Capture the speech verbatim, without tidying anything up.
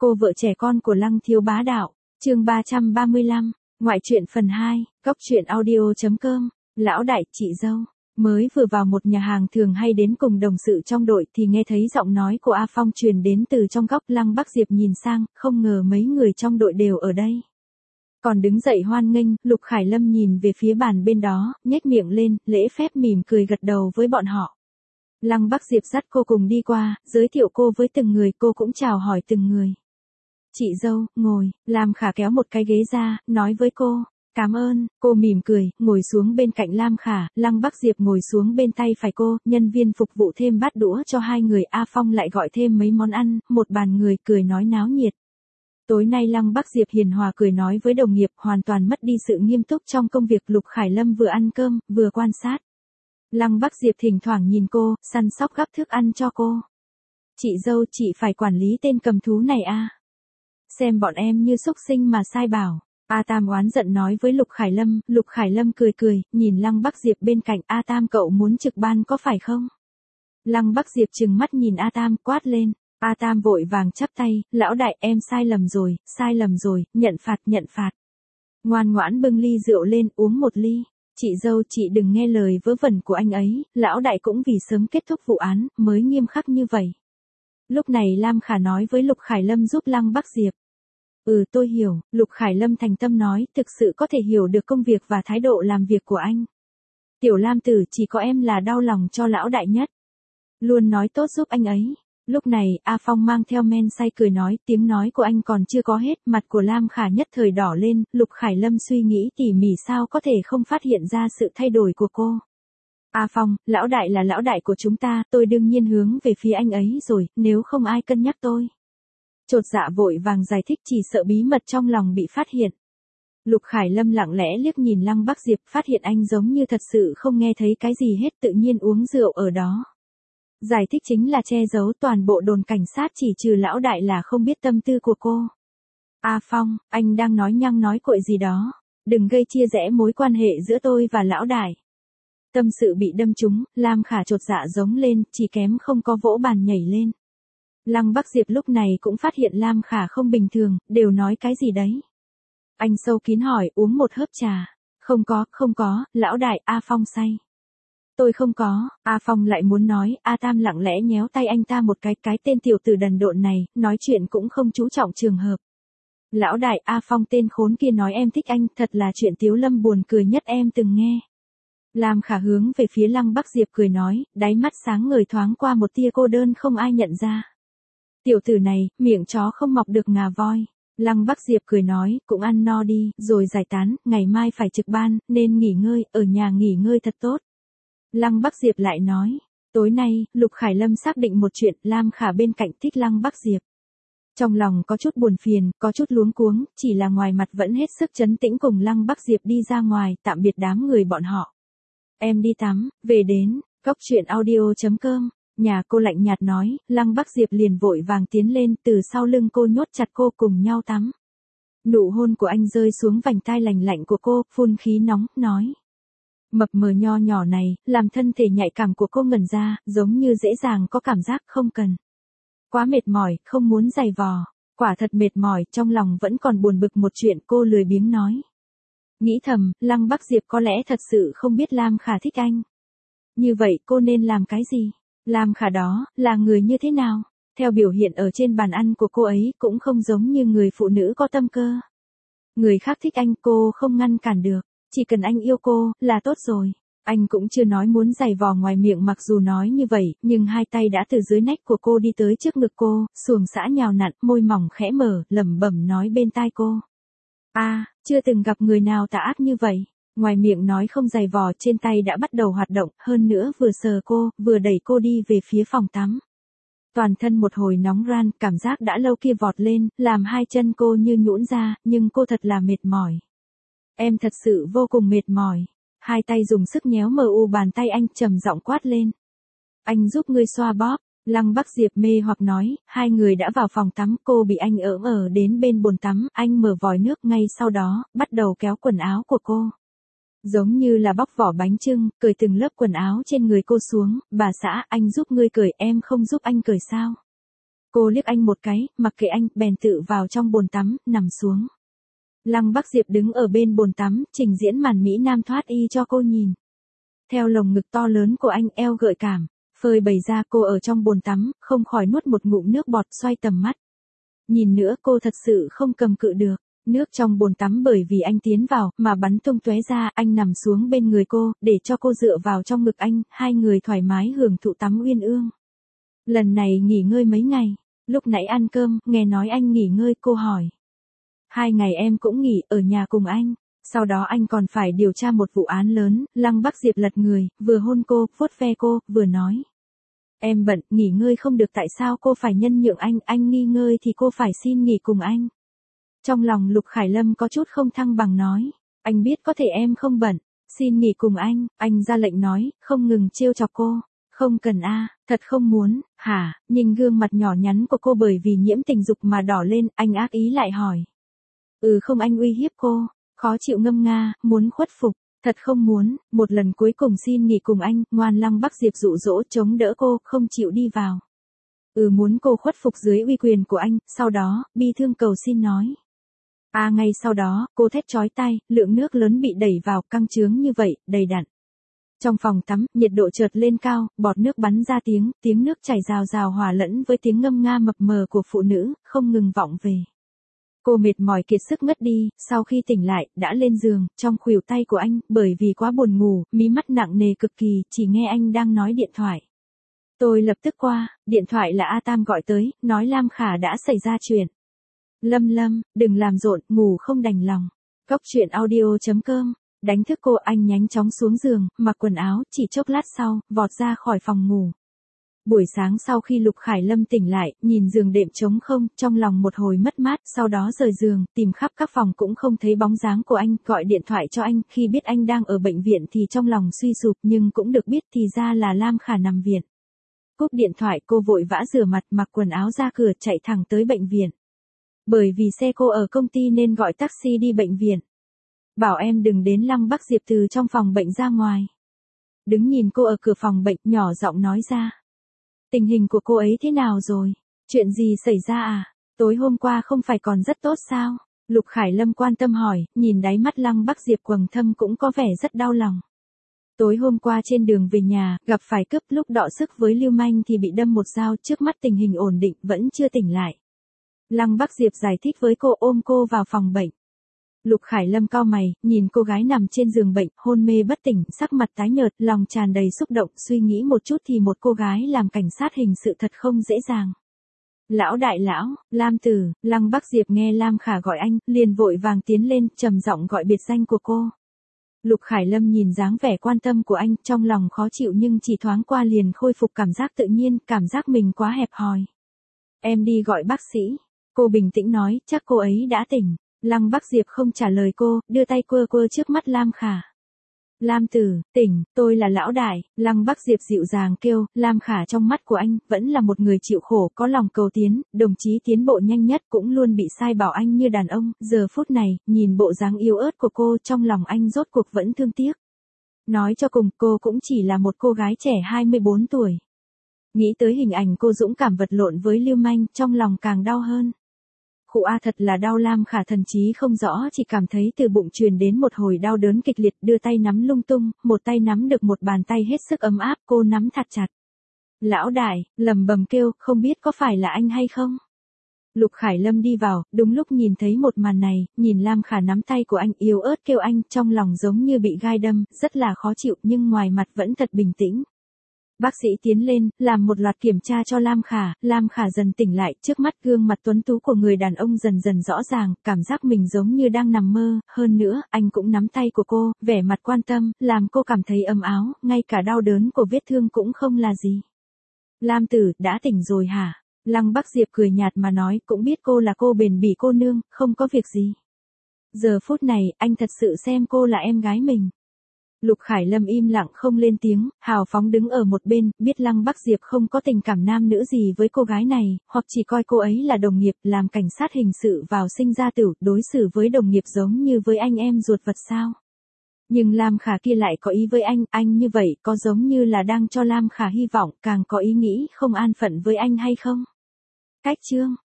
Cô vợ trẻ con của Lăng Thiếu Bá Đạo, chương ba trăm ba mươi lăm, ngoại truyện phần hai, góc truyện audio chấm com, lão đại, chị dâu. Mới vừa vào một nhà hàng thường hay đến cùng đồng sự trong đội thì nghe thấy giọng nói của A Phong truyền đến từ trong góc. Lăng Bắc Diệp nhìn sang, không ngờ mấy người trong đội đều ở đây. Còn đứng dậy hoan nghênh, Lục Khải Lâm nhìn về phía bàn bên đó, nhếch miệng lên, lễ phép mỉm cười gật đầu với bọn họ. Lăng Bắc Diệp dắt cô cùng đi qua, giới thiệu cô với từng người, cô cũng chào hỏi từng người. Chị dâu, ngồi, Lam Khả kéo một cái ghế ra, nói với cô. Cảm ơn, cô mỉm cười, ngồi xuống bên cạnh Lam Khả. Lăng Bắc Diệp ngồi xuống bên tay phải cô, nhân viên phục vụ thêm bát đũa cho hai người. A Phong lại gọi thêm mấy món ăn, một bàn người cười nói náo nhiệt. Tối nay Lăng Bắc Diệp hiền hòa cười nói với đồng nghiệp, hoàn toàn mất đi sự nghiêm túc trong công việc. Lục Khải Lâm vừa ăn cơm, vừa quan sát. Lăng Bắc Diệp thỉnh thoảng nhìn cô, săn sóc gắp thức ăn cho cô. Chị dâu, chị phải quản lý tên cầm thú này a. Xem bọn em như súc sinh mà sai bảo. A Tam oán giận nói với Lục Khải Lâm. Lục Khải Lâm cười cười, nhìn Lăng Bắc Diệp bên cạnh. A Tam, cậu muốn trực ban có phải không? Lăng Bắc Diệp trừng mắt nhìn A Tam, quát lên. A Tam vội vàng chắp tay, lão đại, em sai lầm rồi, sai lầm rồi, nhận phạt, nhận phạt. Ngoan ngoãn bưng ly rượu lên, uống một ly. Chị dâu, chị đừng nghe lời vớ vẩn của anh ấy, lão đại cũng vì sớm kết thúc vụ án, mới nghiêm khắc như vậy. Lúc này Lam Khả nói với Lục Khải Lâm giúp Lăng Bắc Diệp. Ừ, tôi hiểu, Lục Khải Lâm thành tâm nói, thực sự có thể hiểu được công việc và thái độ làm việc của anh. Tiểu Lam tử, chỉ có em là đau lòng cho lão đại nhất. Luôn nói tốt giúp anh ấy. Lúc này, A Phong mang theo men say cười nói, tiếng nói của anh còn chưa có hết, mặt của Lam Khả nhất thời đỏ lên. Lục Khải Lâm suy nghĩ tỉ mỉ sao có thể không phát hiện ra sự thay đổi của cô. A Phong, lão đại là lão đại của chúng ta, tôi đương nhiên hướng về phía anh ấy rồi, nếu không ai cân nhắc tôi. Chột dạ vội vàng giải thích, chỉ sợ bí mật trong lòng bị phát hiện. Lục Khải Lâm lặng lẽ liếc nhìn Lăng Bắc Diệp, phát hiện anh giống như thật sự không nghe thấy cái gì hết, tự nhiên uống rượu ở đó. Giải thích chính là che giấu, toàn bộ đồn cảnh sát chỉ trừ lão đại là không biết tâm tư của cô. A Phong, anh đang nói nhăng nói cội gì đó, đừng gây chia rẽ mối quan hệ giữa tôi và lão đại. Tâm sự bị đâm trúng, Lam Khả chột dạ giống lên, chỉ kém không có vỗ bàn nhảy lên. Lăng Bắc Diệp lúc này cũng phát hiện Lam Khả không bình thường, đều nói cái gì đấy. Anh sâu kín hỏi, uống một hớp trà. Không có, không có, lão đại. A Phong say. Tôi không có. A Phong lại muốn nói. A Tam lặng lẽ nhéo tay anh ta một cái, cái tên tiểu tử đần độn này, nói chuyện cũng không chú trọng trường hợp. Lão đại, A Phong tên khốn kia nói em thích anh, thật là chuyện Tiếu Lâm buồn cười nhất em từng nghe. Lam Khả hướng về phía Lăng Bắc Diệp cười nói, đáy mắt sáng ngời thoáng qua một tia cô đơn không ai nhận ra. Tiểu tử này, miệng chó không mọc được ngà voi. Lăng Bắc Diệp cười nói, cũng ăn no đi, rồi giải tán, ngày mai phải trực ban, nên nghỉ ngơi, ở nhà nghỉ ngơi thật tốt. Lăng Bắc Diệp lại nói, tối nay, Lục Khải Lâm xác định một chuyện, Lam Khả bên cạnh thích Lăng Bắc Diệp. Trong lòng có chút buồn phiền, có chút luống cuống, chỉ là ngoài mặt vẫn hết sức trấn tĩnh cùng Lăng Bắc Diệp đi ra ngoài, tạm biệt đám người bọn họ. Em đi tắm, về đến, góc truyện audio chấm com. Nhà cô lạnh nhạt nói, Lăng Bắc Diệp liền vội vàng tiến lên, từ sau lưng cô nhốt chặt cô cùng nhau tắm. Nụ hôn của anh rơi xuống vành tai lành lạnh của cô, phun khí nóng, nói. Mập mờ nho nhỏ này, làm thân thể nhạy cảm của cô ngẩn ra, giống như dễ dàng có cảm giác không cần. Quá mệt mỏi, không muốn giày vò. Quả thật mệt mỏi, trong lòng vẫn còn buồn bực một chuyện, cô lười biếng nói. Nghĩ thầm, Lăng Bắc Diệp có lẽ thật sự không biết Lam Khả thích anh. Như vậy cô nên làm cái gì? Lam Khả đó, là người như thế nào? Theo biểu hiện ở trên bàn ăn của cô ấy, cũng không giống như người phụ nữ có tâm cơ. Người khác thích anh, cô không ngăn cản được. Chỉ cần anh yêu cô, là tốt rồi. Anh cũng chưa nói muốn giày vò ngoài miệng, mặc dù nói như vậy, nhưng hai tay đã từ dưới nách của cô đi tới trước ngực cô, xuồng xã nhào nặn, môi mỏng khẽ mở, lẩm bẩm nói bên tai cô. A, à, chưa từng gặp người nào tà ác như vậy. Ngoài miệng nói không giày vò, trên tay đã bắt đầu hoạt động, hơn nữa vừa sờ cô, vừa đẩy cô đi về phía phòng tắm. Toàn thân một hồi nóng ran, cảm giác đã lâu kia vọt lên, làm hai chân cô như nhũn ra, nhưng cô thật là mệt mỏi. Em thật sự vô cùng mệt mỏi. Hai tay dùng sức nhéo mờ u bàn tay anh, trầm giọng quát lên. Anh giúp ngươi xoa bóp. Lăng Bắc Diệp mê hoặc nói, hai người đã vào phòng tắm, cô bị anh ỡm ở đến bên bồn tắm, anh mở vòi nước ngay sau đó, bắt đầu kéo quần áo của cô. Giống như là bóc vỏ bánh chưng, cởi từng lớp quần áo trên người cô xuống. Bà xã, anh giúp ngươi cởi, em không giúp anh cởi sao? Cô liếc anh một cái, mặc kệ anh, bèn tự vào trong bồn tắm, nằm xuống. Lăng Bắc Diệp đứng ở bên bồn tắm, trình diễn màn Mỹ Nam thoát y cho cô nhìn. Theo lồng ngực to lớn của anh, eo gợi cảm, phơi bày ra, cô ở trong bồn tắm, không khỏi nuốt một ngụm nước bọt, xoay tầm mắt. Nhìn nữa, cô thật sự không cầm cự được. Nước trong bồn tắm bởi vì anh tiến vào, mà bắn tung tóe ra, anh nằm xuống bên người cô, để cho cô dựa vào trong ngực anh, hai người thoải mái hưởng thụ tắm uyên ương. Lần này nghỉ ngơi mấy ngày, lúc nãy ăn cơm, nghe nói anh nghỉ ngơi, cô hỏi. Hai ngày em cũng nghỉ, ở nhà cùng anh. Sau đó anh còn phải điều tra một vụ án lớn. Lăng Bắc Diệp lật người, vừa hôn cô, vuốt ve cô, vừa nói. Em bận, nghỉ ngơi không được, tại sao cô phải nhân nhượng anh, anh nghỉ ngơi thì cô phải xin nghỉ cùng anh. Trong lòng Lục Khải Lâm có chút không thăng bằng nói. Anh biết có thể em không bận, xin nghỉ cùng anh, anh ra lệnh nói, không ngừng trêu chọc cô. Không cần a, thật không muốn, hả, nhìn gương mặt nhỏ nhắn của cô bởi vì nhiễm tình dục mà đỏ lên, anh ác ý lại hỏi. Ừ không, anh uy hiếp cô, khó chịu ngâm nga, muốn khuất phục, thật không muốn, một lần cuối cùng xin nghỉ cùng anh, ngoan. Lăng Bắc Diệp dụ dỗ chống đỡ cô, không chịu đi vào. Ừ muốn cô khuất phục dưới uy quyền của anh, sau đó, bi thương cầu xin nói. À ngay sau đó, cô thét chói tai, lượng nước lớn bị đẩy vào, căng trướng như vậy, đầy đặn. Trong phòng tắm, nhiệt độ chợt lên cao, bọt nước bắn ra tiếng, tiếng nước chảy rào rào hòa lẫn với tiếng ngâm nga mập mờ của phụ nữ, không ngừng vọng về. Cô mệt mỏi kiệt sức ngất đi, sau khi tỉnh lại, đã lên giường, trong khuỷu tay của anh, bởi vì quá buồn ngủ, mí mắt nặng nề cực kỳ, chỉ nghe anh đang nói điện thoại. Tôi lập tức qua, điện thoại là A Tam gọi tới, nói Lam Khả đã xảy ra chuyện. Lâm Lâm, đừng làm rộn, ngủ không đành lòng. Cóc truyện audio chấm com. Đánh thức cô, anh nhanh chóng xuống giường, mặc quần áo, chỉ chốc lát sau, vọt ra khỏi phòng ngủ. Buổi sáng sau khi Lục Khải Lâm tỉnh lại, nhìn giường đệm trống không, trong lòng một hồi mất mát, sau đó rời giường, tìm khắp các phòng cũng không thấy bóng dáng của anh, gọi điện thoại cho anh, khi biết anh đang ở bệnh viện thì trong lòng suy sụp, nhưng cũng được biết thì ra là Lam Khả nằm viện. Cúp điện thoại, cô vội vã rửa mặt, mặc quần áo ra cửa, chạy thẳng tới bệnh viện. Bởi vì xe cô ở công ty nên gọi taxi đi bệnh viện. Bảo em đừng đến. Lăng Bắc Diệp từ trong phòng bệnh ra ngoài. Đứng nhìn cô ở cửa phòng bệnh, nhỏ giọng nói ra. Tình hình của cô ấy thế nào rồi? Chuyện gì xảy ra à? Tối hôm qua không phải còn rất tốt sao? Lục Khải Lâm quan tâm hỏi, nhìn đáy mắt Lăng Bắc Diệp quầng thâm cũng có vẻ rất đau lòng. Tối hôm qua trên đường về nhà, gặp phải cướp, lúc đọ sức với lưu manh thì bị đâm một dao, trước mắt tình hình ổn định, vẫn chưa tỉnh lại. Lăng Bắc Diệp giải thích với cô, ôm cô vào phòng bệnh. Lục Khải Lâm cau mày, nhìn cô gái nằm trên giường bệnh, hôn mê bất tỉnh, sắc mặt tái nhợt, lòng tràn đầy xúc động, suy nghĩ một chút thì một cô gái làm cảnh sát hình sự thật không dễ dàng. Lão đại lão, Lam Tử. Lăng Bắc Diệp nghe Lam Khả gọi anh, liền vội vàng tiến lên, trầm giọng gọi biệt danh của cô. Lục Khải Lâm nhìn dáng vẻ quan tâm của anh, trong lòng khó chịu nhưng chỉ thoáng qua liền khôi phục cảm giác tự nhiên, cảm giác mình quá hẹp hòi. Em đi gọi bác sĩ. Cô bình tĩnh nói, chắc cô ấy đã tỉnh. Lăng Bắc Diệp không trả lời cô, đưa tay quơ quơ trước mắt Lam Khả. Lam Tử, tỉnh, tôi là lão đại. Lăng Bắc Diệp dịu dàng kêu. Lam Khả trong mắt của anh, vẫn là một người chịu khổ, có lòng cầu tiến, đồng chí tiến bộ nhanh nhất, cũng luôn bị sai bảo anh như đàn ông. Giờ phút này, nhìn bộ dáng yếu ớt của cô, trong lòng anh rốt cuộc vẫn thương tiếc. Nói cho cùng, cô cũng chỉ là một cô gái trẻ hai mươi bốn tuổi. Nghĩ tới hình ảnh cô dũng cảm vật lộn với lưu manh, trong lòng càng đau hơn. Khụ a, thật là đau. Lam Khả thần trí không rõ, chỉ cảm thấy từ bụng truyền đến một hồi đau đớn kịch liệt, đưa tay nắm lung tung, một tay nắm được một bàn tay hết sức ấm áp, cô nắm thật chặt. Lão đại, lầm bầm kêu, không biết có phải là anh hay không? Lục Khải Lâm đi vào, đúng lúc nhìn thấy một màn này, nhìn Lam Khả nắm tay của anh, yếu ớt kêu anh, trong lòng giống như bị gai đâm, rất là khó chịu, nhưng ngoài mặt vẫn thật bình tĩnh. Bác sĩ tiến lên, làm một loạt kiểm tra cho Lam Khả, Lam Khả dần tỉnh lại, trước mắt gương mặt tuấn tú của người đàn ông dần dần rõ ràng, cảm giác mình giống như đang nằm mơ, hơn nữa, anh cũng nắm tay của cô, vẻ mặt quan tâm, làm cô cảm thấy ấm áo, ngay cả đau đớn của vết thương cũng không là gì. Lam Tử, đã tỉnh rồi hả? Lăng Bắc Diệp cười nhạt mà nói, cũng biết cô là cô bền bỉ cô nương, không có việc gì. Giờ phút này, anh thật sự xem cô là em gái mình. Lục Khải Lâm im lặng không lên tiếng, hào phóng đứng ở một bên, biết Lăng Bắc Diệp không có tình cảm nam nữ gì với cô gái này, hoặc chỉ coi cô ấy là đồng nghiệp, làm cảnh sát hình sự vào sinh ra tử, đối xử với đồng nghiệp giống như với anh em ruột vật sao. Nhưng Lam Khả kia lại có ý với anh, anh như vậy có giống như là đang cho Lam Khả hy vọng, càng có ý nghĩ không an phận với anh hay không? Cách chương